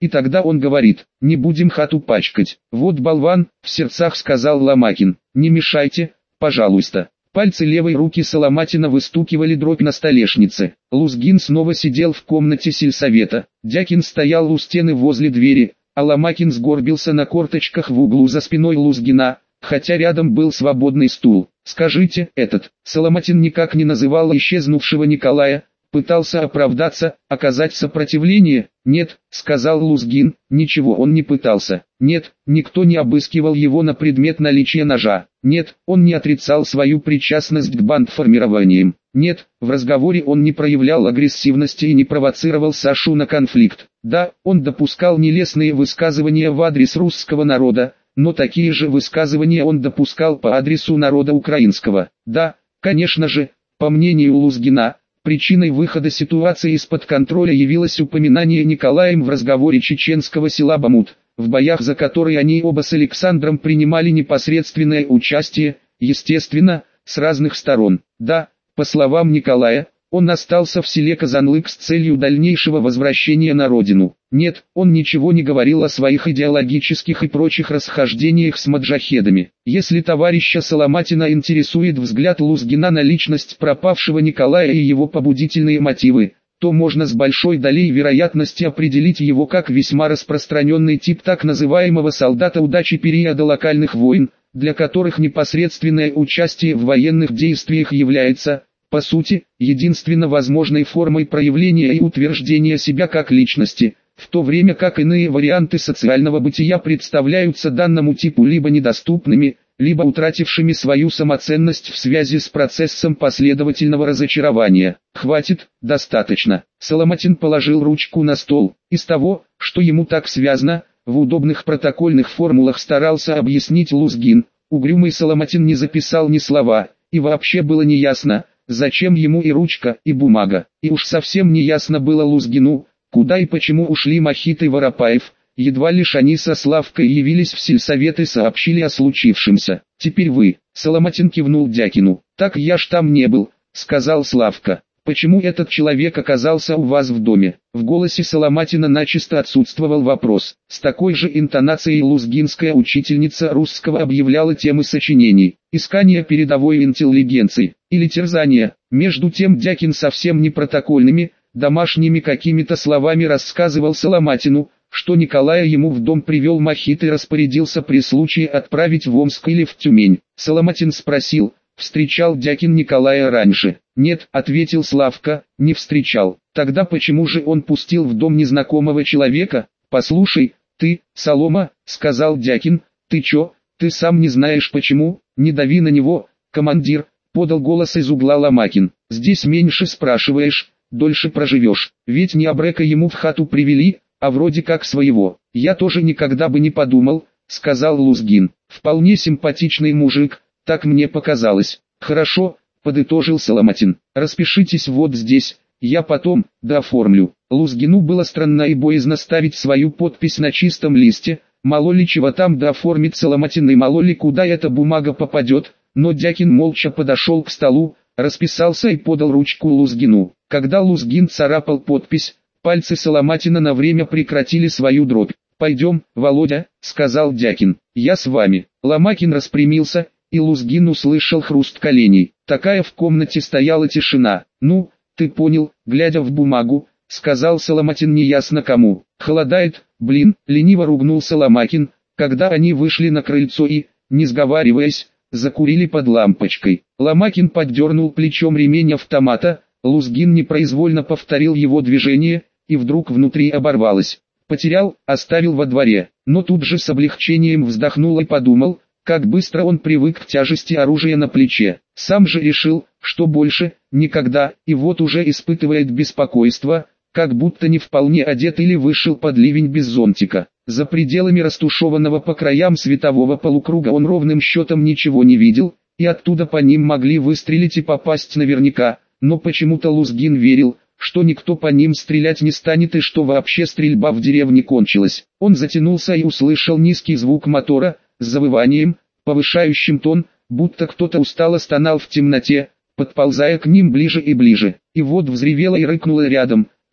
И тогда он говорит: «Не будем хату пачкать». «Вот болван», — в сердцах сказал Ломакин. «Не мешайте, пожалуйста». Пальцы левой руки Соломатина выстукивали дробь на столешнице. Лузгин снова сидел в комнате сельсовета. Дякин стоял у стены возле двери, а Ломакин сгорбился на корточках в углу за спиной Лузгина, хотя рядом был свободный стул. «Скажите, этот...» Соломатин никак не называл исчезнувшего Николая, пытался оправдаться, оказать сопротивление. «Нет», — сказал Лузгин, — «ничего он не пытался. Нет, никто не обыскивал его на предмет наличия ножа. Нет, он не отрицал свою причастность к бандформированиям. Нет, в разговоре он не проявлял агрессивности и не провоцировал Сашу на конфликт. Да, он допускал нелестные высказывания в адрес русского народа, но такие же высказывания он допускал по адресу народа украинского. Да, конечно же, по мнению Лузгина, причиной выхода ситуации из-под контроля явилось упоминание Николаем в разговоре чеченского села Бамут, в боях за которые они оба с Александром принимали непосредственное участие, естественно, с разных сторон. Да, по словам Николая, он остался в селе Казанлык с целью дальнейшего возвращения на родину. Нет, он ничего не говорил о своих идеологических и прочих расхождениях с маджахедами. Если товарища Соломатина интересует взгляд Лузгина на личность пропавшего Николая и его побудительные мотивы, то можно с большой долей вероятности определить его как весьма распространенный тип так называемого солдата удачи периода локальных войн, для которых непосредственное участие в военных действиях является, по сути, единственно возможной формой проявления и утверждения себя как личности, в то время как иные варианты социального бытия представляются данному типу либо недоступными, либо утратившими свою самоценность в связи с процессом последовательного разочарования. «Хватит, достаточно». Соломатин положил ручку на стол. Из того, что ему так связано, в удобных протокольных формулах старался объяснить Лузгин. Угрюмый Соломатин не записал ни слова, и вообще было неясно, зачем ему и ручка, и бумага. И уж совсем неясно было Лузгину, куда и почему ушли Мохит и Воропаев. Едва лишь они со Славкой явились в сельсовет и сообщили о случившемся. «Теперь вы», — Соломатин кивнул Дякину. «Так я ж там не был», — сказал Славка. «Почему этот человек оказался у вас в доме?» В голосе Соломатина начисто отсутствовал вопрос. С такой же интонацией лузгинская учительница русского объявляла темы сочинений. Искание передовой интеллигенции или терзание. Между тем Дякин совсем не протокольными, домашними какими-то словами рассказывал Соломатину, что Николая ему в дом привел Мохит и распорядился при случае отправить в Омск или в Тюмень. Соломатин спросил: «Встречал Дякин Николая раньше?» «Нет», — ответил Славка, — «не встречал». «Тогда почему же он пустил в дом незнакомого человека?» «Послушай, ты, Солома», — сказал Дякин, — «ты чё, ты сам не знаешь почему?» «Не дави на него, командир», — подал голос из угла Ломакин. «Здесь меньше спрашиваешь, дольше проживешь. Ведь не абрека ему в хату привели, а вроде как своего». «Я тоже никогда бы не подумал», — сказал Лузгин. «Вполне симпатичный мужик, так мне показалось». «Хорошо», — подытожил Соломатин. «Распишитесь вот здесь, я потом дооформлю». Лузгину было странно и боязно ставить свою подпись на чистом листе, мало ли чего там дооформит Соломатин и мало ли куда эта бумага попадет, но Дякин молча подошел к столу, расписался и подал ручку Лузгину. Когда Лузгин царапал подпись, пальцы Соломатина на время прекратили свою дробь. «Пойдем, Володя», — сказал Дякин, — «я с вами». Ломакин распрямился, и Лузгин услышал хруст коленей. Такая в комнате стояла тишина. «Ну, ты понял», — глядя в бумагу, сказал Соломатин неясно кому. «Холодает, блин», — лениво ругнулся Ломакин, когда они вышли на крыльцо и, не сговариваясь, закурили под лампочкой. Ломакин поддернул плечом ремень автомата, Лузгин непроизвольно повторил его движение, и вдруг внутри оборвалось. Потерял, оставил во дворе, но тут же с облегчением вздохнул и подумал, как быстро он привык к тяжести оружия на плече. Сам же решил, что больше, никогда, и вот уже испытывает беспокойство, как будто не вполне одет или вышел под ливень без зонтика. За пределами растушеванного по краям светового полукруга он ровным счетом ничего не видел, и оттуда по ним могли выстрелить и попасть наверняка, но почему-то Лузгин верил, что никто по ним стрелять не станет и что вообще стрельба в деревне кончилась. Он затянулся и услышал низкий звук мотора, с завыванием, повышающим тон, будто кто-то устало стонал в темноте, подползая к ним ближе и ближе. И вот взревело и рыкнуло рядом,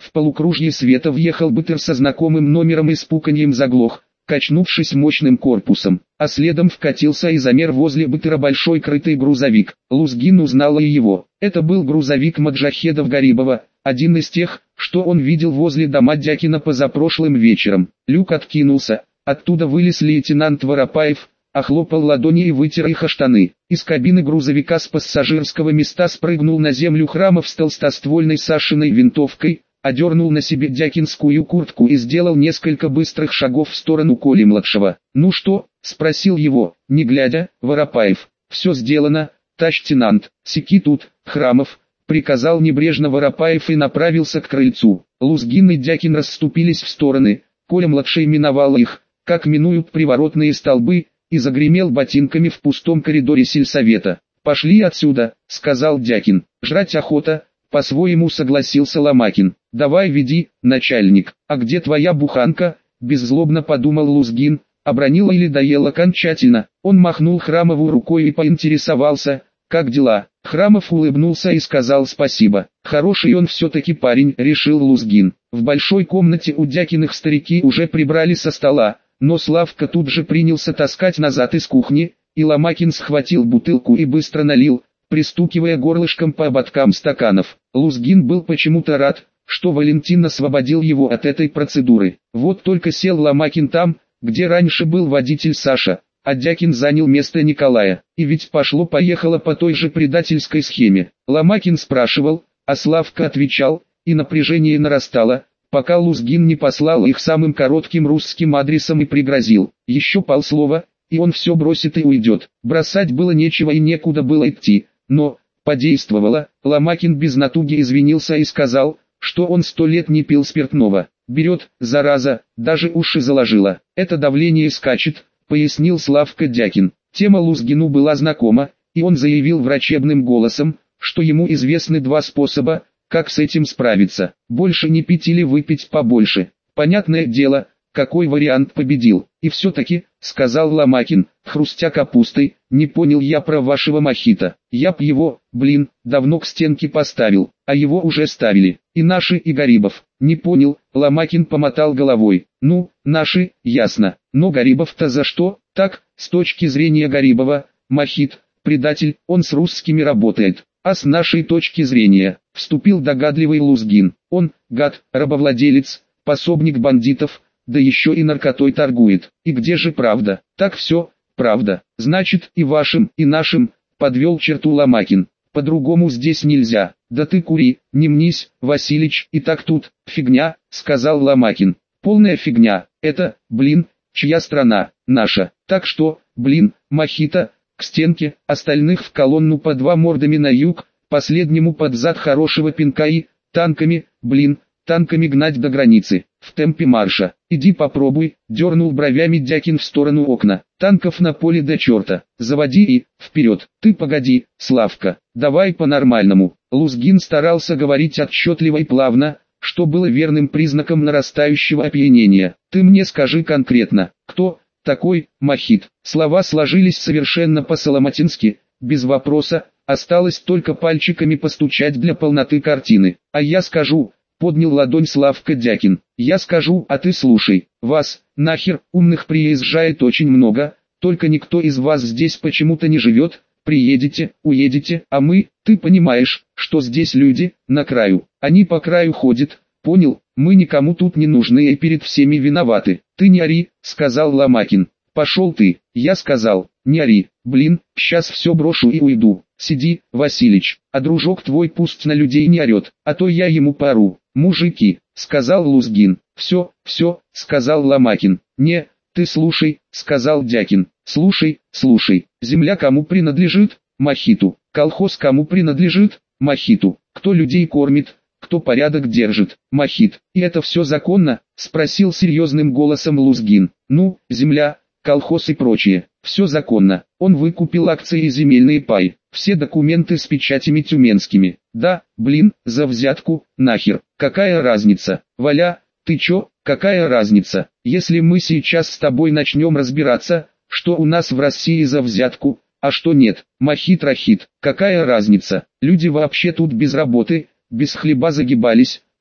В полукружье света въехал бытер со знакомым номером и с пуканьем заглох, качнувшись мощным корпусом, а следом вкатился и замер возле бытера большой крытый грузовик. Лузгин узнала и его. Это был грузовик маджахедов Гарибова, один из тех, что он видел возле дома Дякина позапрошлым вечером. Люк откинулся, оттуда вылез лейтенант Воропаев, охлопал ладони и вытер их о штаны. Из кабины грузовика с пассажирского места спрыгнул на землю Храмов с толстоствольной Сашиной винтовкой, одернул на себе дякинскую куртку и сделал несколько быстрых шагов в сторону Коли-младшего. «Ну что?» — спросил его, не глядя, Воропаев. «Все сделано, товарищ-лейтенант, сики тут, Храмов», — приказал небрежно Воропаев и направился к крыльцу. Лузгин и Дякин расступились в стороны, Коля-младший миновал их, как минуют приворотные столбы, и загремел ботинками в пустом коридоре сельсовета. «Пошли отсюда», — сказал Дякин. «Жрать охота», — по-своему согласился Ломакин. «Давай веди, начальник. А где твоя буханка?» — беззлобно подумал Лузгин. Обронила или доела окончательно. Он махнул Храмову рукой и поинтересовался, как дела. Храмов улыбнулся и сказал спасибо. Хороший он все-таки парень, решил Лузгин. В большой комнате у Дякиных старики уже прибрали со стола, но Славка тут же принялся таскать назад из кухни, и Ломакин схватил бутылку и быстро налил, пристукивая горлышком по ободкам стаканов. Лузгин был почему-то рад, что Валентин освободил его от этой процедуры. Вот только сел Ломакин там, где раньше был водитель Саша, а Дякин занял место Николая. И ведь пошло-поехало по той же предательской схеме. Ломакин спрашивал, а Славка отвечал, и напряжение нарастало, пока Лузгин не послал их самым коротким русским адресом и пригрозил. Еще полслова, и он все бросит и уйдет. Бросать было нечего и некуда было идти, но подействовало. Ломакин без натуги извинился и сказал, что он 100 лет не пил спиртного. «Берет, зараза, даже уши заложила. Это давление скачет», — пояснил Славка Дякин. Тема Лузгину была знакома, и он заявил врачебным голосом, что ему известны 2 способа, как с этим справиться. Больше не пить или выпить побольше. Понятное дело, какой вариант победил. «И все-таки», — сказал Ломакин, хрустя капустой, — «не понял я про вашего мохито. Я б его, давно к стенке поставил, а его уже ставили. И наши, и Гарибов». «Не понял», — Ломакин помотал головой. «Ну, наши, ясно. Но Гарибов-то за что?» «Так, с точки зрения Гарибова, мохит, предатель, он с русскими работает. А с нашей точки зрения», — вступил догадливый Лузгин, — «он, гад, рабовладелец, пособник бандитов, да еще и наркотой торгует. И где же правда?» «Так все, правда. Значит, и вашим, и нашим», — подвел черту Ломакин. «По-другому здесь нельзя». «Да ты кури, не мнись, Василич, и так тут, фигня», — сказал Ломакин. «Полная фигня. Это, чья страна? Наша. Так что, мохито, к стенке, остальных в колонну по 2 мордами на юг, последнему под зад хорошего пинка и, танками, танками гнать до границы, в темпе марша. Иди попробуй», — дернул бровями Дякин в сторону окна. «Танков на поле до черта. Заводи и, вперед». «Ты погоди, Славка, давай по-нормальному». Лузгин старался говорить отчетливо и плавно, что было верным признаком нарастающего опьянения. «Ты мне скажи конкретно, кто такой мохит?» Слова сложились совершенно по-соломатински, без вопроса, осталось только пальчиками постучать для полноты картины. «А я скажу», — поднял ладонь Славка Дякин. «Я скажу, а ты слушай. Вас, нахер, умных приезжает очень много, только никто из вас здесь почему-то не живет. Приедете, уедете, а мы, ты понимаешь, что здесь люди, на краю. Они по краю ходят, понял? Мы никому тут не нужны и перед всеми виноваты». «Ты не ори», — сказал Ломакин. «Пошел ты», — я сказал. «Не ори, сейчас все брошу и уйду. Сиди, Василич, а дружок твой пусть на людей не орет, а то я ему поору». «Мужики», — сказал Лузгин. «Все», — сказал Ломакин. «Не, ты слушай», — сказал Дякин. «Слушай, земля кому принадлежит? Мохиту. Колхоз кому принадлежит? Мохиту. Кто людей кормит, кто порядок держит? Мохит. И это все законно?» — спросил серьезным голосом Лузгин. «Ну, земля, колхоз и прочее, все законно. Он выкупил акции и земельные паи, все документы с печатями тюменскими. Да, за взятку, нахер. Какая разница? Валя, ты чё, какая разница? Если мы сейчас с тобой начнем разбираться, что у нас в России за взятку, а что нет, мохит-рахит, какая разница? Люди вообще тут без работы, без хлеба загибались,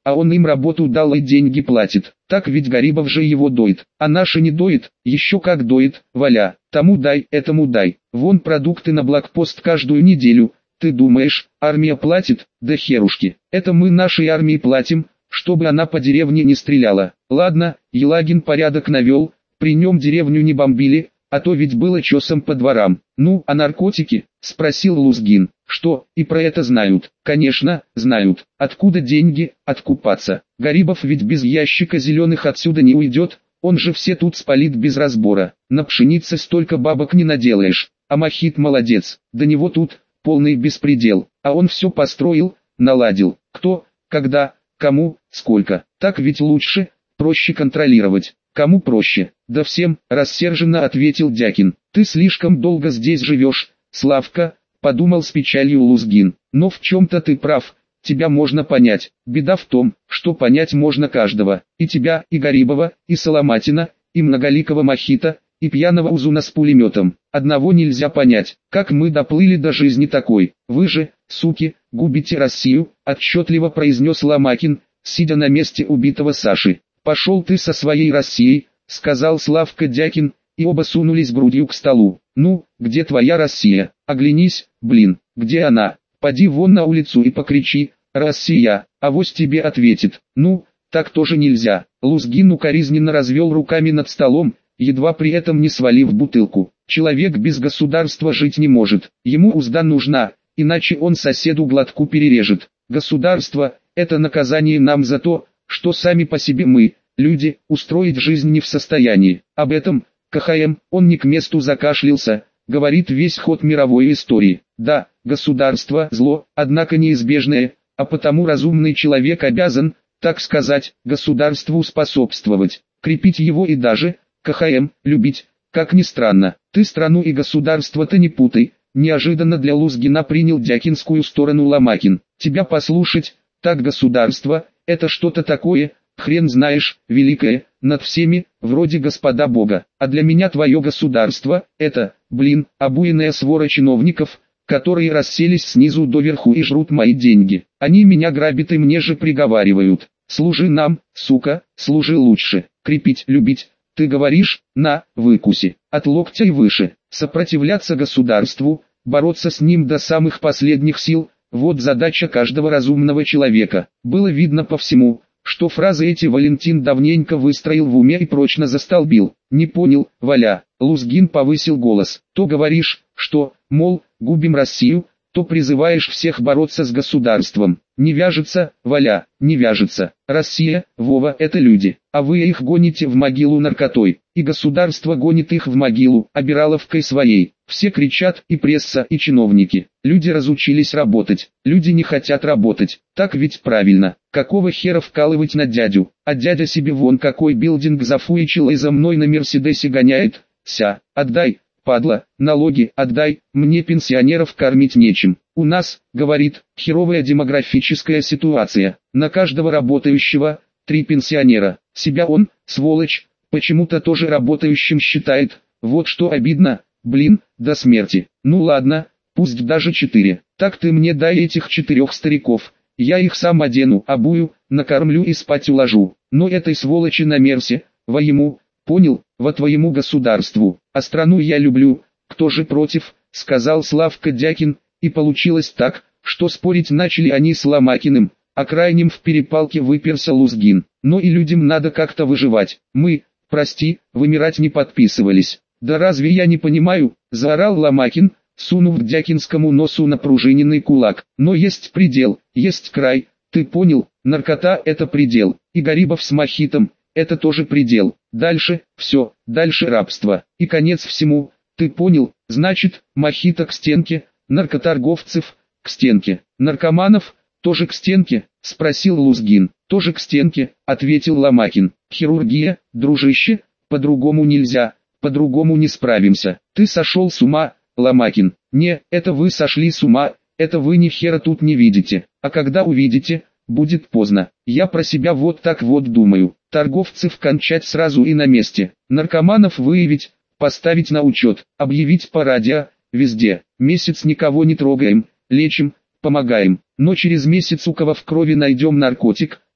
а он им работу дал и деньги платит. Так ведь Гарибов же его доит, а наши не доит, еще как доит, Валя, тому дай, этому дай. Вон продукты на блокпост каждую неделю. Ты думаешь, армия платит? Да херушки, это мы нашей армии платим, чтобы она по деревне не стреляла. Ладно, Елагин порядок навел, при нем деревню не бомбили, а то ведь было чесом по дворам. Ну, а наркотики? Спросил Лузгин. Что, и про это знают? Конечно, знают. Откуда деньги? Откупаться. Гарибов ведь без ящика зеленых отсюда не уйдет, он же все тут спалит без разбора. На пшенице столько бабок не наделаешь. А Мохит молодец, до него тут полный беспредел. А он все построил, наладил. Кто, когда, кому, сколько. Так ведь лучше, проще контролировать. Кому проще? Да всем, рассерженно ответил Дякин. Ты слишком долго здесь живешь, Славка, подумал с печалью Лузгин. Но в чем-то ты прав, тебя можно понять. Беда в том, что понять можно каждого. И тебя, и Гарибова, и Соломатина, и многоликого Мохита, и пьяного Узуна с пулеметом. Одного нельзя понять, как мы доплыли до жизни такой. Вы же, суки, губите Россию, отчетливо произнес Ломакин, сидя на месте убитого Саши. «Пошел ты со своей Россией», — сказал Славка Дякин, и оба сунулись грудью к столу. «Ну, где твоя Россия? Оглянись, блин, где она? Поди вон на улицу и покричи, Россия, авось тебе ответит». «Ну, так тоже нельзя». Лузгин укоризненно развел руками над столом, едва при этом не свалив бутылку. «Человек без государства жить не может, ему узда нужна, иначе он соседу глотку перережет. Государство — это наказание нам за то, что сами по себе мы, люди, устроить жизнь не в состоянии. Об этом, КХМ, он не к месту закашлялся, говорит весь ход мировой истории. Да, государство – зло, однако неизбежное, а потому разумный человек обязан, так сказать, государству способствовать, крепить его и даже, КХМ, любить. Как ни странно, ты страну и государство-то не путай. Неожиданно для Лузгина принял дякинскую сторону Ломакин. Тебя послушать, так государство – это что-то такое, хрен знаешь, великое, над всеми, вроде Господа Бога. А для меня твое государство – это, блин, обуянная свора чиновников, которые расселись снизу доверху и жрут мои деньги. Они меня грабят и мне же приговаривают. Служи нам, сука, служи лучше. Крепить, любить. Ты говоришь, на, выкуси, от локтя и выше. Сопротивляться государству, бороться с ним до самых последних сил – вот задача каждого разумного человека. Было видно по всему, что фразы эти Валентин давненько выстроил в уме и прочно застолбил. Не понял, Валя. Лузгин повысил голос. То говоришь, что, мол, губим Россию, то призываешь всех бороться с государством. Не вяжется, Валя, не вяжется. Россия, Вова, это люди, а вы их гоните в могилу наркотой. И государство гонит их в могилу, обираловкой своей. Все кричат, и пресса, и чиновники. Люди разучились работать, люди не хотят работать. Так ведь правильно. Какого хера вкалывать на дядю? А дядя себе вон какой билдинг зафуечил и за мной на Мерседесе гоняет. Ся, отдай, падла, налоги отдай, мне пенсионеров кормить нечем. У нас, говорит, херовая демографическая ситуация. На каждого работающего 3 пенсионера. Себя он, сволочь, почему-то тоже работающим считает. Вот что обидно, блин, до смерти. Ну ладно, пусть даже 4. Так ты мне дай этих 4 стариков. Я их сам одену, обую, накормлю и спать уложу. Но этой сволочи на Мерсе, во ему, понял, во твоему государству. А страну я люблю, кто же против, сказал Славка Дякин, и получилось так, что спорить начали они с Ломакиным, а крайним в перепалке выперся Лузгин. Но и людям надо как-то выживать. Мы, прости, вымирать не подписывались. Да разве я не понимаю, заорал Ломакин, сунув к дякинскому носу напружиненный кулак. Но есть предел, есть край, ты понял, наркота – это предел, и Гарибов с Мохитом – это тоже предел. Дальше, все, дальше рабство, и конец всему, ты понял, значит, Мохито к стенке, наркоторговцев – к стенке, наркоманов – тоже к стенке, спросил Лузгин. Тоже к стенке, ответил Ломакин. Хирургия, дружище, по-другому нельзя, по-другому не справимся. Ты сошел с ума, Ломакин. Не, это вы сошли с ума, это вы ни хера тут не видите. А когда увидите, будет поздно. Я про себя вот так вот думаю. Торговцев кончать сразу и на месте. Наркоманов выявить, поставить на учет, объявить по радио, везде. Месяц никого не трогаем, лечим, помогаем. Но через месяц у кого в крови найдем наркотик,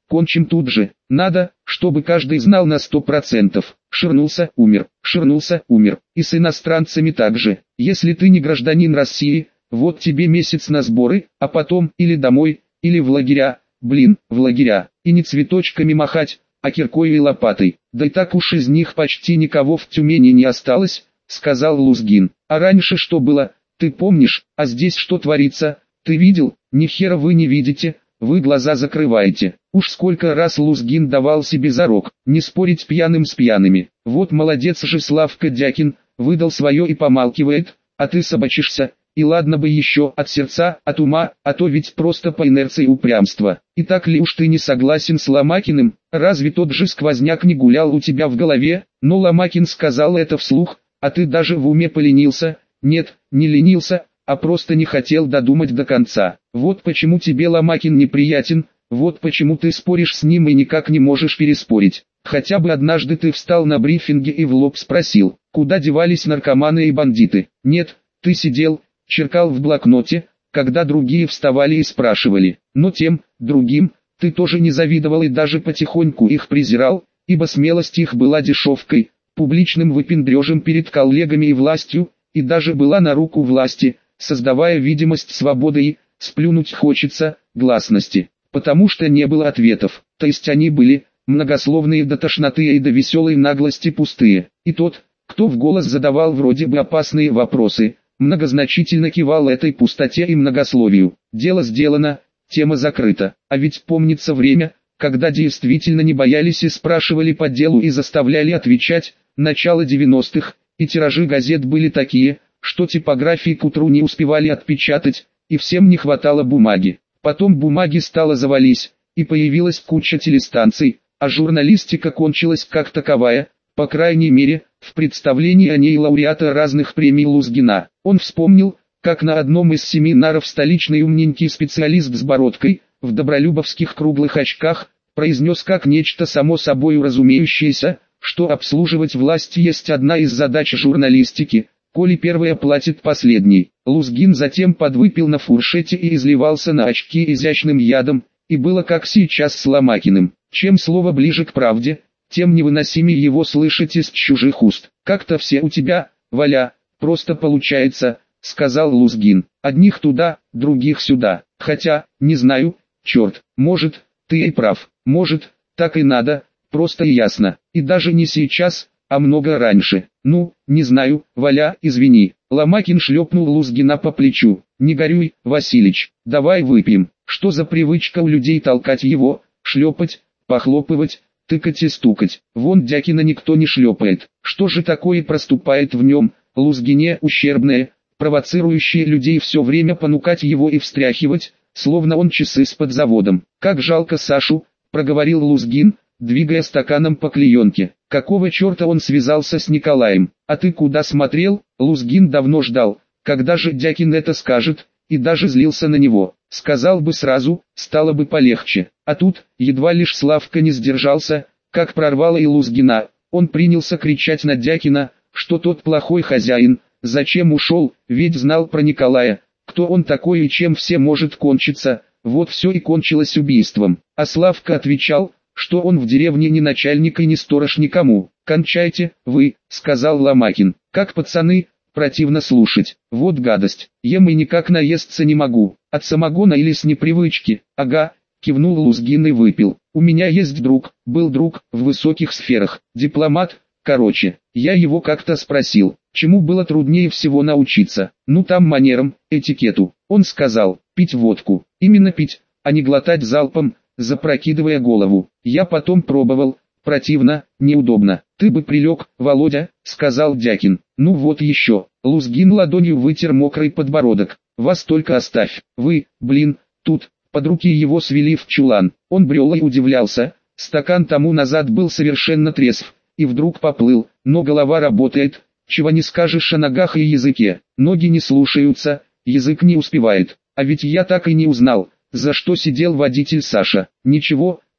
кончим тут же. Надо, чтобы каждый знал на 100%. Ширнулся, умер, ширнулся, умер. И с иностранцами также. Если ты не гражданин России, вот тебе месяц на сборы, а потом или домой, или в лагеря. Блин, в лагеря. И не цветочками махать, а киркой и лопатой. Да и так уж из них почти никого в Тюмени не осталось, сказал Лузгин. А раньше что было, ты помнишь, а здесь что творится, ты видел? Ни хера вы не видите, вы глаза закрываете. Уж сколько раз Лузгин давал себе зарок, не спорить пьяным с пьяными. Вот молодец же Славка Дякин, выдал свое и помалкивает, а ты собачишься. И ладно бы еще от сердца, от ума, а то ведь просто по инерции упрямства. И так ли уж ты не согласен с Ломакиным, разве тот же сквозняк не гулял у тебя в голове? Но Ломакин сказал это вслух, а ты даже в уме поленился. Нет, не ленился, а просто не хотел додумать до конца. Вот почему тебе Ломакин неприятен, вот почему ты споришь с ним и никак не можешь переспорить. Хотя бы однажды ты встал на брифинге и в лоб спросил, куда девались наркоманы и бандиты. Нет, ты сидел, черкал в блокноте, когда другие вставали и спрашивали. Но тем, другим, ты тоже не завидовал и даже потихоньку их презирал, ибо смелость их была дешевкой, публичным выпендрежем перед коллегами и властью, и даже была на руку власти, создавая видимость свободы и, сплюнуть хочется, гласности. Потому что не было ответов, то есть они были, многословные до тошноты и до веселой наглости пустые. И тот, кто в голос задавал вроде бы опасные вопросы, многозначительно кивал этой пустоте и многословию. Дело сделано, тема закрыта. А ведь помнится время, когда действительно не боялись и спрашивали по делу и заставляли отвечать, начало 90-х, и тиражи газет были такие, что типографии к утру не успевали отпечатать, и всем не хватало бумаги. Потом бумаги стало завались, и появилась куча телестанций, а журналистика кончилась как таковая, по крайней мере, в представлении о ней лауреата разных премий Лузгина. Он вспомнил, как на одном из семинаров столичный умненький специалист с бородкой, в добролюбовских круглых очках, произнес как нечто само собой разумеющееся, что обслуживать власть есть одна из задач журналистики, коли первая платит последней. Лузгин затем подвыпил на фуршете и изливался на очки изящным ядом, и было как сейчас с Ломакиным. Чем слово ближе к правде, тем невыносимее его слышать из чужих уст. «Как-то все у тебя, Валя, просто получается», — сказал Лузгин. «Одних туда, других сюда. Хотя, не знаю, черт, может, ты и прав, может, так и надо, просто и ясно. И даже не сейчас, а много раньше. Ну, не знаю, Валя, извини». Ломакин шлепнул Лузгина по плечу. «Не горюй, Василич, давай выпьем». Что за привычка у людей толкать его, шлепать, похлопывать, тыкать и стукать? Вон Дякина никто не шлепает. Что же такое проступает в нем, Лузгине, ущербное, провоцирующее людей все время понукать его и встряхивать, словно он часы с подзаводом? «Как жалко Сашу», — проговорил Лузгин, двигая стаканом по клеенке. «Какого черта он связался с Николаем? А ты куда смотрел?» Лузгин давно ждал, когда же Дякин это скажет, и даже злился на него. Сказал бы сразу, стало бы полегче. А тут, едва лишь Славка не сдержался, как прорвало и Лузгина. Он принялся кричать на Дякина, что тот плохой хозяин, зачем ушел, ведь знал про Николая, кто он такой и чем все может кончиться. Вот все и кончилось убийством. А Славка отвечал, что он в деревне ни начальник и ни сторож никому. «Кончайте, вы», — сказал Ломакин. «Как пацаны, противно слушать. Вот гадость, ем и никак наесться не могу. От самогона или с непривычки?» «Ага», — кивнул Лузгин и выпил. «У меня есть друг, был друг, в высоких сферах, дипломат, короче. Я его как-то спросил, чему было труднее всего научиться. Ну там манерам, этикету. Он сказал, пить водку. Именно пить, а не глотать залпом, запрокидывая голову. Я потом пробовал. Противно, неудобно. Ты бы прилег, Володя», — сказал Дякин. «Ну вот еще». Лузгин ладонью вытер мокрый подбородок. «Вас только оставь. Вы, блин, тут». Под руки его свели в чулан. Он брел и удивлялся. Стакан тому назад был совершенно трезв. И вдруг поплыл. Но голова работает. Чего не скажешь о ногах и языке. Ноги не слушаются, язык не успевает. А ведь я так и не узнал, за что сидел водитель Саша. Ничего,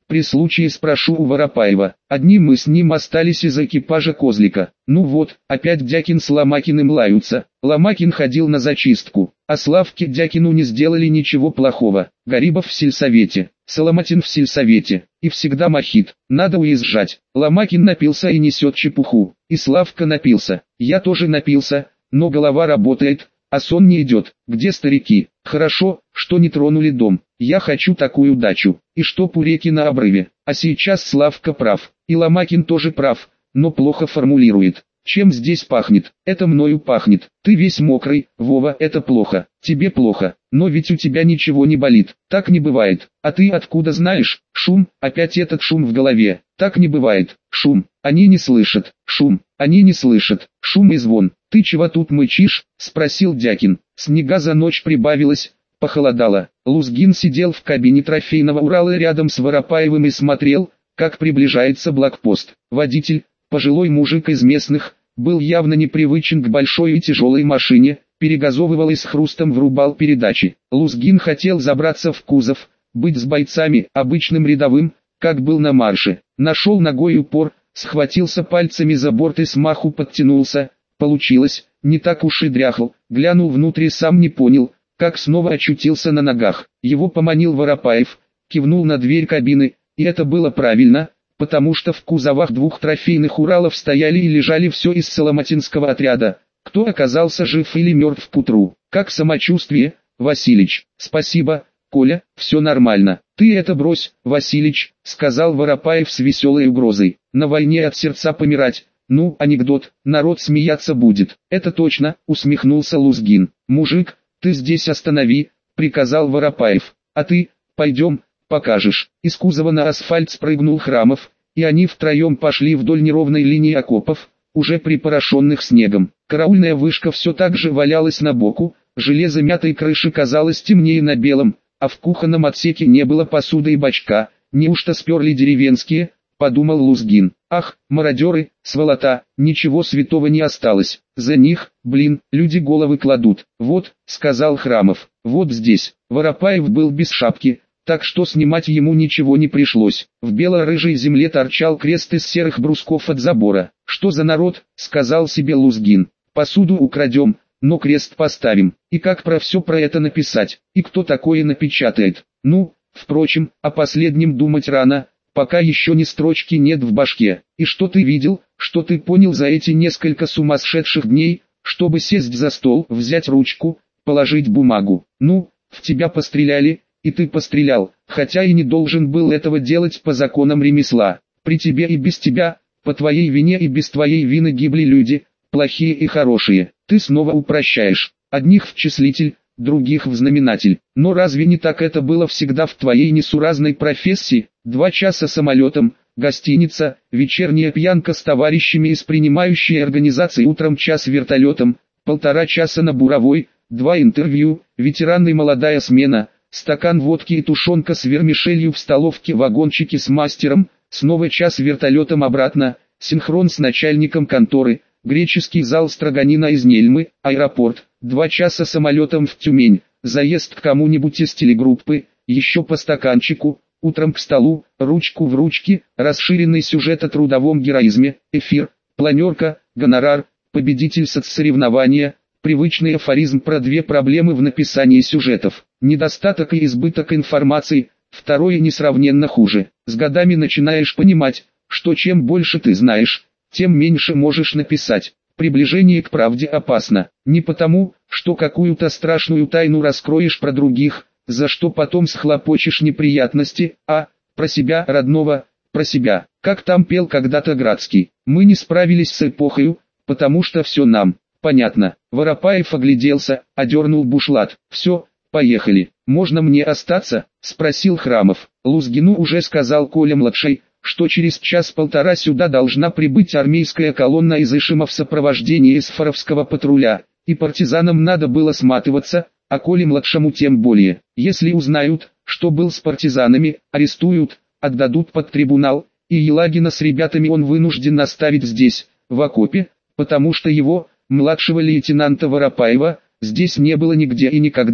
При случае спрошу у Воропаева. Одни мы с ним остались из экипажа Козлика. Ну вот, опять Дякин с Ломакиным лаются. Ломакин ходил на зачистку, а Славке Дякину не сделали ничего плохого. Гарибов в сельсовете, Соломатин в сельсовете. И всегда мохит. Надо уезжать. Ломакин напился и несет чепуху. И Славка напился. Я тоже напился, но голова работает, а сон не идет. Где старики? Хорошо, что не тронули дом. Я хочу такую дачу. И чтоб у реки на обрыве. А сейчас Славка прав. И Ломакин тоже прав, но плохо формулирует. Чем здесь пахнет? Это мною пахнет. Ты весь мокрый, Вова, это плохо. Тебе плохо, но ведь у тебя ничего не болит. Так не бывает. А ты откуда знаешь? Шум, опять этот шум в голове. Так не бывает. Шум. Они не слышат. Шум. Они не слышат. Шум и звон. Ты чего тут мычишь? Спросил Дякин. Снега за ночь прибавилось. Похолодало. Лузгин сидел в кабине трофейного Урала рядом с Воропаевым и смотрел, как приближается блокпост. Водитель, пожилой мужик из местных, был явно непривычен к большой и тяжелой машине, перегазовывал и с хрустом врубал передачи. Лузгин хотел забраться в кузов, быть с бойцами, обычным рядовым, как был на марше. Нашел ногой упор, схватился пальцами за борт и смаху подтянулся. Получилось, не так уж и дряхл, глянул внутрь и сам не понял, как снова очутился на ногах. Его поманил Воропаев, кивнул на дверь кабины, и это было правильно, потому что в кузовах двух трофейных Уралов стояли и лежали все из Соломатинского отряда. Кто оказался жив или мертв к утру? Как самочувствие, Василич? Спасибо, Коля, все нормально. Ты это брось, Василич, сказал Воропаев с веселой угрозой. На войне от сердца помирать. Ну, анекдот, народ смеяться будет. Это точно, усмехнулся Лузгин. Мужик, ты здесь останови, приказал Воропаев. А ты, пойдем, покажешь. Из кузова на асфальт спрыгнул Храмов, и они втроем пошли вдоль неровной линии окопов, уже припорошенных снегом. Караульная вышка все так же валялась на боку, железо мятой крыши казалось темнее на белом, а в кухонном отсеке не было посуды и бачка. Неужто сперли деревенские, подумал Лузгин. Ах, мародеры, сволота, ничего святого не осталось. За них, блин, люди головы кладут. Вот, сказал Храмов, вот здесь. Воропаев был без шапки, так что снимать ему ничего не пришлось. В бело-рыжей земле торчал крест из серых брусков от забора. Что за народ, сказал себе Лузгин. Посуду украдем, но крест поставим. И как про все про это написать? И кто такое напечатает? Ну, впрочем, о последнем думать рано, пока еще ни строчки нет в башке. И что ты видел, что ты понял за эти несколько сумасшедших дней, чтобы сесть за стол, взять ручку, положить бумагу? Ну, в тебя постреляли, и ты пострелял, хотя и не должен был этого делать по законам ремесла. При тебе и без тебя, по твоей вине и без твоей вины гибли люди, плохие и хорошие. Ты снова упрощаешь, одних в числитель, других в знаменатель. Но разве не так это было всегда в твоей несуразной профессии? 2 часа самолетом, гостиница, вечерняя пьянка с товарищами из принимающей организации, утром час вертолетом, 1,5 часа на буровой, 2 интервью, ветераны молодая смена, стакан водки и тушенка с вермишелью в столовке, вагончики с мастером, снова час вертолетом обратно, синхрон с начальником конторы, греческий зал строганина из Нельмы, аэропорт, 2 часа самолетом в Тюмень, заезд к кому-нибудь из телегруппы, еще по стаканчику, утром к столу, ручку в ручке, расширенный сюжет о трудовом героизме, эфир, планерка, гонорар, победитель соцсоревнования, привычный афоризм про 2 проблемы в написании сюжетов, недостаток и избыток информации, второе несравненно хуже. С годами начинаешь понимать, что чем больше ты знаешь, тем меньше можешь написать. Приближение к правде опасно, не потому, что какую-то страшную тайну раскроешь про других, за что потом схлопочешь неприятности, а про себя родного, про себя. Как там пел когда-то Градский, мы не справились с эпохою, потому что все нам понятно. Воропаев огляделся, одернул бушлат. Все, поехали. Можно мне остаться? Спросил Храмов. Лузгину уже сказал Коля-младший, что через час-полтора сюда должна прибыть армейская колонна из Ишима в сопровождении эсфоровского патруля, и партизанам надо было сматываться, а Коле-младшему тем более. Если узнают, что был с партизанами, арестуют, отдадут под трибунал, и Елагина с ребятами он вынужден оставить здесь, в окопе, потому что его, младшего лейтенанта Воропаева, здесь не было нигде и никогда.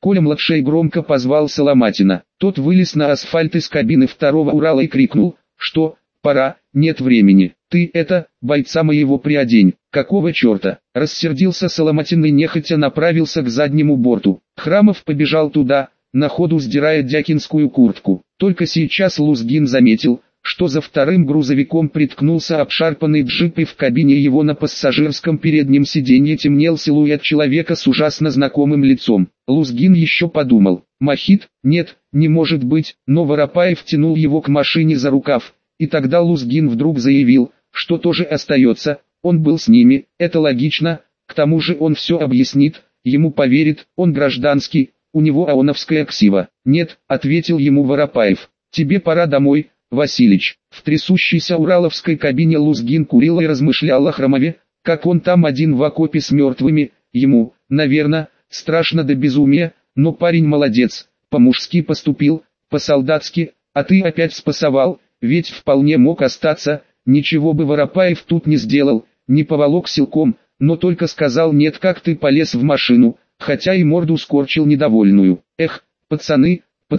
Коля-младший громко позвал Соломатина. Тот вылез на асфальт из кабины второго Урала и крикнул: «Что, пора, нет времени, ты это, бойца моего приодень». «Какого черта?» – рассердился Соломатин и нехотя направился к заднему борту. Храмов побежал туда, на ходу сдирая дякинскую куртку. Только сейчас Лузгин заметил, что за вторым грузовиком приткнулся обшарпанный джип, и в кабине его на пассажирском переднем сиденье темнел силуэт человека с ужасно знакомым лицом. Лузгин еще подумал: «Мохит? Нет, не может быть», но Воропаев тянул его к машине за рукав, и тогда Лузгин вдруг заявил, что тоже остается. Он был с ними, это логично, к тому же он все объяснит, ему поверит, он гражданский, у него ООНовская ксива. «Нет», — ответил ему Воропаев, — «тебе пора домой, Василич». В трясущейся ураловской кабине Лузгин курил и размышлял о Хромове, как он там один в окопе с мертвыми. Ему, наверное, страшно до безумия, но парень молодец, по-мужски поступил, по-солдатски, а ты опять спасовал, ведь вполне мог остаться. Ничего бы Воропаев тут не сделал, не поволок силком, но только сказал нет, как ты полез в машину, хотя и морду скорчил недовольную. «Эх, пацаны,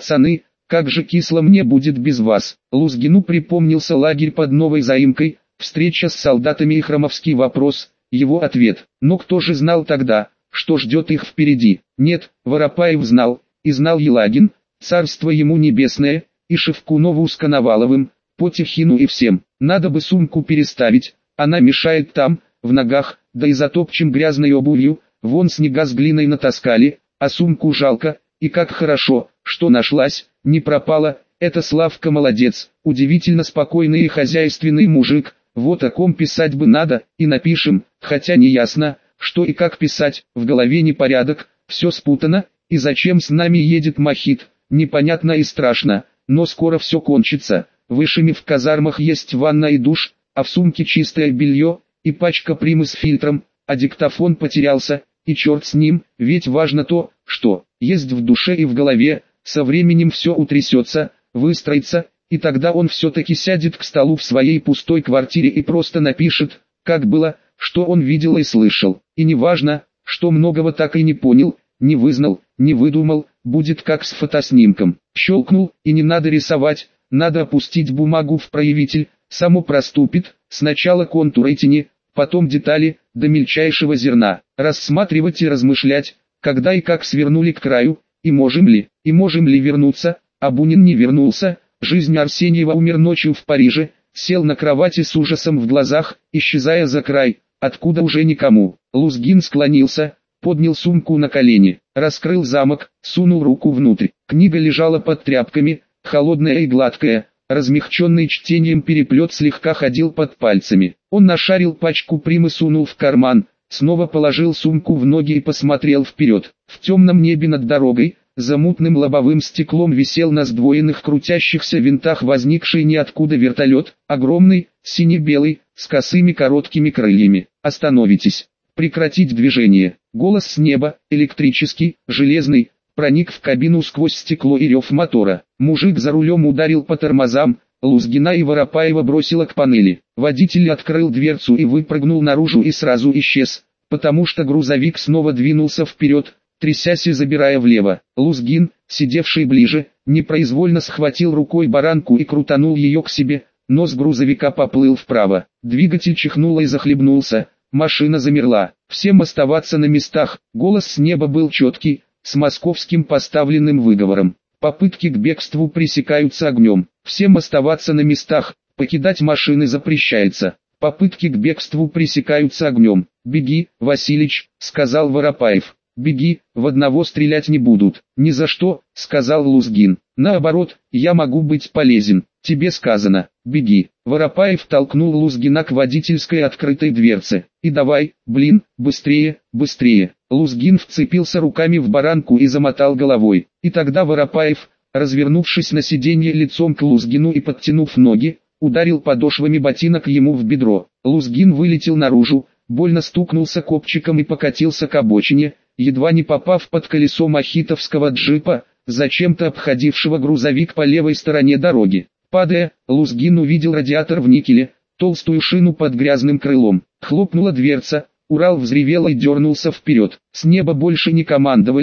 как же кисло мне будет без вас». Лузгину припомнился лагерь под Новой Заимкой, встреча с солдатами и хромовский вопрос, его ответ. Но кто же знал тогда, что ждет их впереди? Нет, Воропаев знал, и знал Елагин, царство ему небесное, и Шевкунову с Коноваловым, Потехину и всем. Надо бы сумку переставить, она мешает там, в ногах, да и затопчем грязной обувью, вон снега с глиной натаскали, а сумку жалко, и как хорошо, что нашлась, не пропала. Это Славка молодец, удивительно спокойный и хозяйственный мужик, вот о ком писать бы надо, и напишем, хотя не ясно, что и как писать, в голове непорядок, все спутано, и зачем с нами едет Мохит, непонятно и страшно, но скоро все кончится. Вышими в казармах есть ванна и душ, а в сумке чистое белье, и пачка примы с фильтром, а диктофон потерялся, и черт с ним, ведь важно то, что есть в душе и в голове. Со временем все утрясется, выстроится, и тогда он все-таки сядет к столу в своей пустой квартире и просто напишет, как было, что он видел и слышал. И не важно, что многого так и не понял, не вызнал, не выдумал, будет как с фотоснимком. Щелкнул, и не надо рисовать, надо опустить бумагу в проявитель, само проступит, сначала контуры и тени, потом детали, до мельчайшего зерна. Рассматривать и размышлять, когда и как свернули к краю, и можем ли вернуться. А Бунин не вернулся. Жизнь Арсеньева умер ночью в Париже, сел на кровати с ужасом в глазах, исчезая за край, откуда уже никому. Лузгин склонился, поднял сумку на колени, раскрыл замок, сунул руку внутрь. Книга лежала под тряпками, холодная и гладкая, размягченный чтением переплет слегка ходил под пальцами. Он нашарил пачку примы, сунул в карман, снова положил сумку в ноги и посмотрел вперед. В темном небе над дорогой, за мутным лобовым стеклом висел на сдвоенных крутящихся винтах возникший ниоткуда вертолет, огромный, сине-белый, с косыми короткими крыльями. «Остановитесь! Прекратить движение!» Голос с неба, электрический, железный, проник в кабину сквозь стекло и рев мотора. Мужик за рулем ударил по тормозам, Лузгина и Воропаева бросило к панели. Водитель открыл дверцу и выпрыгнул наружу и сразу исчез, потому что грузовик снова двинулся вперед, трясясь и забирая влево. Лузгин, сидевший ближе, непроизвольно схватил рукой баранку и крутанул ее к себе, нос грузовика поплыл вправо. Двигатель чихнул и захлебнулся, машина замерла. «Всем оставаться на местах», голос с неба был четкий, с московским поставленным выговором. «Попытки к бегству пресекаются огнем. Всем оставаться на местах, покидать машины запрещается. Попытки к бегству пресекаются огнем. Беги, Василич», сказал Воропаев. «Беги, в одного стрелять не будут». «Ни за что», сказал Лузгин. «Наоборот, я могу быть полезен. Тебе сказано, беги». Воропаев толкнул Лузгина к водительской открытой дверце. «И давай, блин, быстрее, быстрее». Лузгин вцепился руками в баранку и замотал головой. И тогда Воропаев, развернувшись на сиденье лицом к Лузгину и подтянув ноги, ударил подошвами ботинок ему в бедро. Лузгин вылетел наружу, больно стукнулся копчиком и покатился к обочине, едва не попав под колесо мохитовского джипа, зачем-то обходившего грузовик по левой стороне дороги. Падая, Лузгин увидел радиатор в никеле, толстую шину под грязным крылом. Хлопнула дверца, Урал взревел и дернулся вперед. С неба больше не командовали,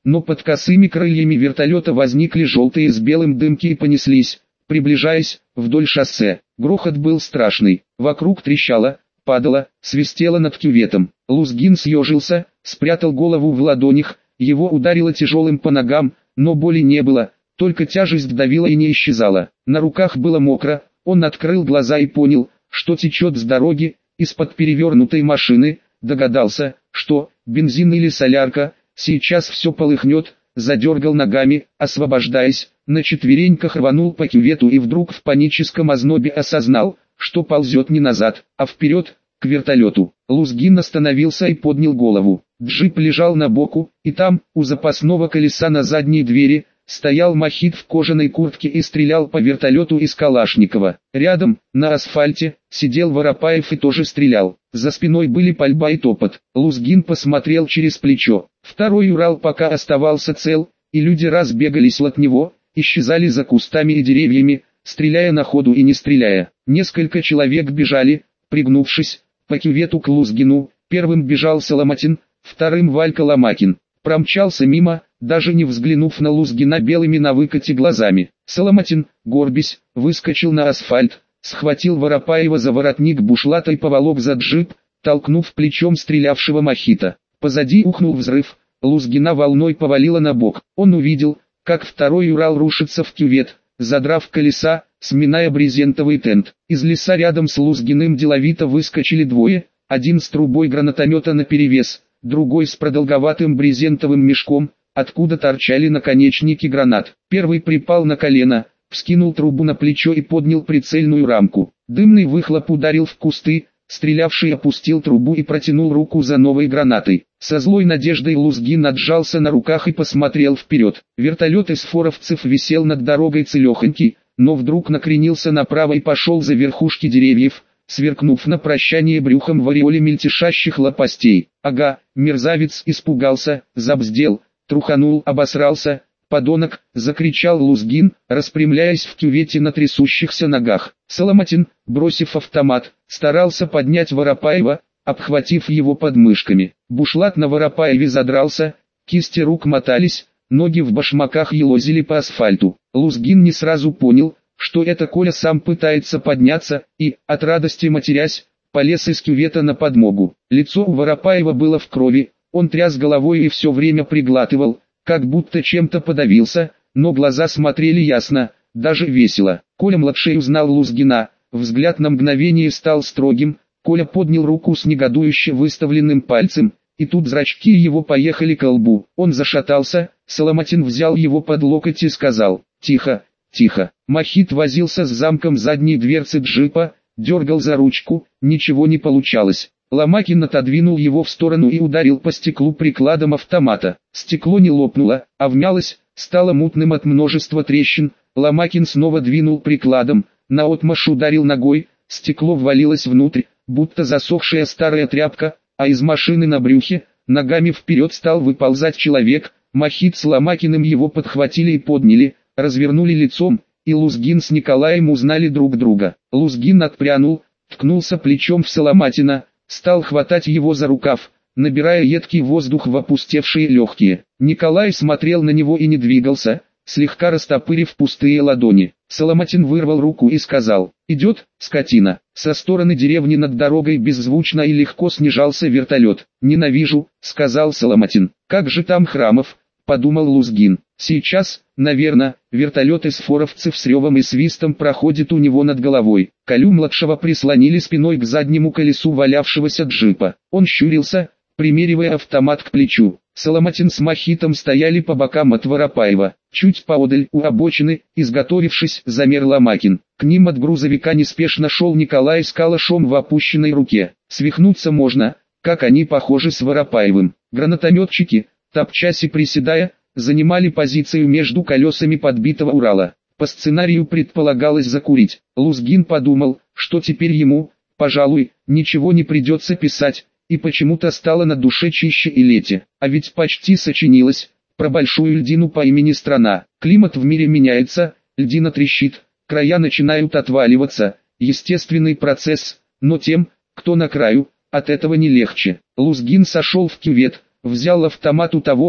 но под косыми крыльями вертолета возникли желтые с белым дымки и понеслись, приближаясь, вдоль шоссе. Грохот был страшный, вокруг трещало, падало, свистело над кюветом. Лузгин съежился, спрятал голову в ладонях, его ударило тяжелым по ногам, но боли не было, только тяжесть давила и не исчезала. На руках было мокро, он открыл глаза и понял, что течет с дороги, из-под перевернутой машины, догадался, что бензин или солярка, сейчас все полыхнет, задергал ногами, освобождаясь, на четвереньках рванул по кювету и вдруг в паническом ознобе осознал, что ползет не назад, а вперед, к вертолету. Лузгин остановился и поднял голову. Джип лежал на боку, и там, у запасного колеса на задней двери, стоял Мохит в кожаной куртке и стрелял по вертолету из Калашникова. Рядом, на асфальте, сидел Воропаев и тоже стрелял. За спиной были пальба и топот. Лузгин посмотрел через плечо. Второй Урал пока оставался цел, и люди разбегались от него, исчезали за кустами и деревьями, стреляя на ходу и не стреляя. Несколько человек бежали, пригнувшись, по кювету к Лузгину. Первым бежал Соломатин, вторым Валька Ломакин. Промчался мимо, даже не взглянув на Лузгина белыми на выкате глазами. Соломатин, горбясь, выскочил на асфальт, схватил Воропаева за воротник бушлата и поволок за джип, толкнув плечом стрелявшего Мохита. Позади ухнул взрыв, Лузгина волной повалило на бок. Он увидел, как второй Урал рушится в кювет, задрав колеса, сминая брезентовый тент. Из леса рядом с Лузгиным деловито выскочили двое, один с трубой гранатомета наперевес, другой с продолговатым брезентовым мешком, откуда торчали наконечники гранат. Первый припал на колено, вскинул трубу на плечо и поднял прицельную рамку. Дымный выхлоп ударил в кусты, стрелявший опустил трубу и протянул руку за новой гранатой. Со злой надеждой Лузгин отжался на руках и посмотрел вперед. Вертолет из форовцев висел над дорогой целехонький, но вдруг накренился направо и пошел за верхушки деревьев, сверкнув на прощание брюхом в ореоле мельтешащих лопастей. Ага, мерзавец испугался, забздел, труханул, обосрался, подонок, закричал Лузгин, распрямляясь в кювете на трясущихся ногах. Соломатин, бросив автомат, старался поднять Воропаева, обхватив его подмышками. Бушлат на Воропаеве задрался, кисти рук мотались, ноги в башмаках елозили по асфальту. Лузгин не сразу понял, что это Коля сам пытается подняться, и, от радости матерясь, полез из кювета на подмогу. Лицо у Воропаева было в крови, он тряс головой и все время приглатывал, как будто чем-то подавился, но глаза смотрели ясно, даже весело. Коля-младший узнал Лузгина, взгляд на мгновение стал строгим, Коля поднял руку с негодующе выставленным пальцем, и тут зрачки его поехали к лбу. Он зашатался, Соломатин взял его под локоть и сказал: «Тихо, тихо». Мохит возился с замком задней дверцы джипа, дергал за ручку, ничего не получалось. Ломакин отодвинул его в сторону и ударил по стеклу прикладом автомата. Стекло не лопнуло, а вмялось, стало мутным от множества трещин. Ломакин снова двинул прикладом, наотмашь ударил ногой, стекло ввалилось внутрь, будто засохшая старая тряпка, а из машины на брюхе, ногами вперед стал выползать человек. Мохит с Ломакиным его подхватили и подняли, развернули лицом, и Лузгин с Николаем узнали друг друга. Лузгин отпрянул, ткнулся плечом в Соломатина, стал хватать его за рукав, набирая едкий воздух в опустевшие легкие. Николай смотрел на него и не двигался, слегка растопырив пустые ладони. Соломатин вырвал руку и сказал: «Идет, скотина». Со стороны деревни над дорогой беззвучно и легко снижался вертолет. «Ненавижу», — сказал Соломатин. «Как же там Храмов?» — подумал Лузгин. «Сейчас, наверное, вертолет из форовцев с ревом и свистом проходит у него над головой». Колю-младшего прислонили спиной к заднему колесу валявшегося джипа. Он щурился, примеривая автомат к плечу. Соломатин с Мохитом стояли по бокам от Воропаева. Чуть поодаль, у обочины, изготовившись, замер Ломакин. К ним от грузовика неспешно шел Николай с калашом в опущенной руке. Свихнуться можно, как они похожи с Воропаевым. Гранатометчики, топчась и приседая, занимали позицию между колесами подбитого Урала. По сценарию предполагалось закурить. Лузгин подумал, что теперь ему, пожалуй, ничего не придется писать, и почему-то стало на душе чище и лете. А ведь почти сочинилось, про большую льдину по имени страна. Климат в мире меняется, льдина трещит, края начинают отваливаться, естественный процесс, но тем, кто на краю, от этого не легче. Лузгин сошел в кювет, взял автомат у того, кто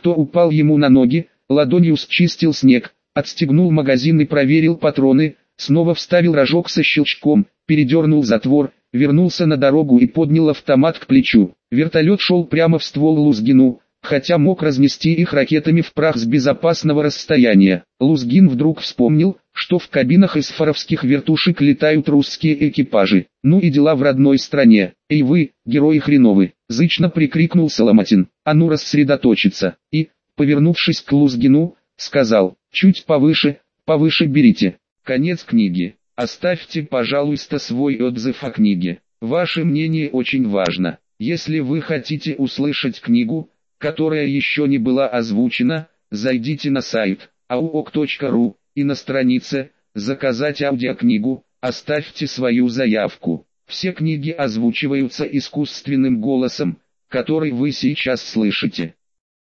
кто упал ему на ноги, ладонью счистил снег, отстегнул магазин и проверил патроны, снова вставил рожок со щелчком, передернул затвор, вернулся на дорогу и поднял автомат к плечу. Вертолет шел прямо в ствол Лузгину, хотя мог разнести их ракетами в прах с безопасного расстояния. Лузгин вдруг вспомнил, что в кабинах из фаровских вертушек летают русские экипажи. Ну и дела в родной стране. «Эй вы, герои хреновы!» — зычно прикрикнул Соломатин. «А ну рассредоточиться!» И, повернувшись к Лузгину, сказал: «Чуть повыше, повыше берите». Конец книги. Оставьте, пожалуйста, свой отзыв о книге. Ваше мнение очень важно. Если вы хотите услышать книгу, которая еще не была озвучена, зайдите на сайт auok.ru и на странице «Заказать аудиокнигу» оставьте свою заявку. Все книги озвучиваются искусственным голосом, который вы сейчас слышите.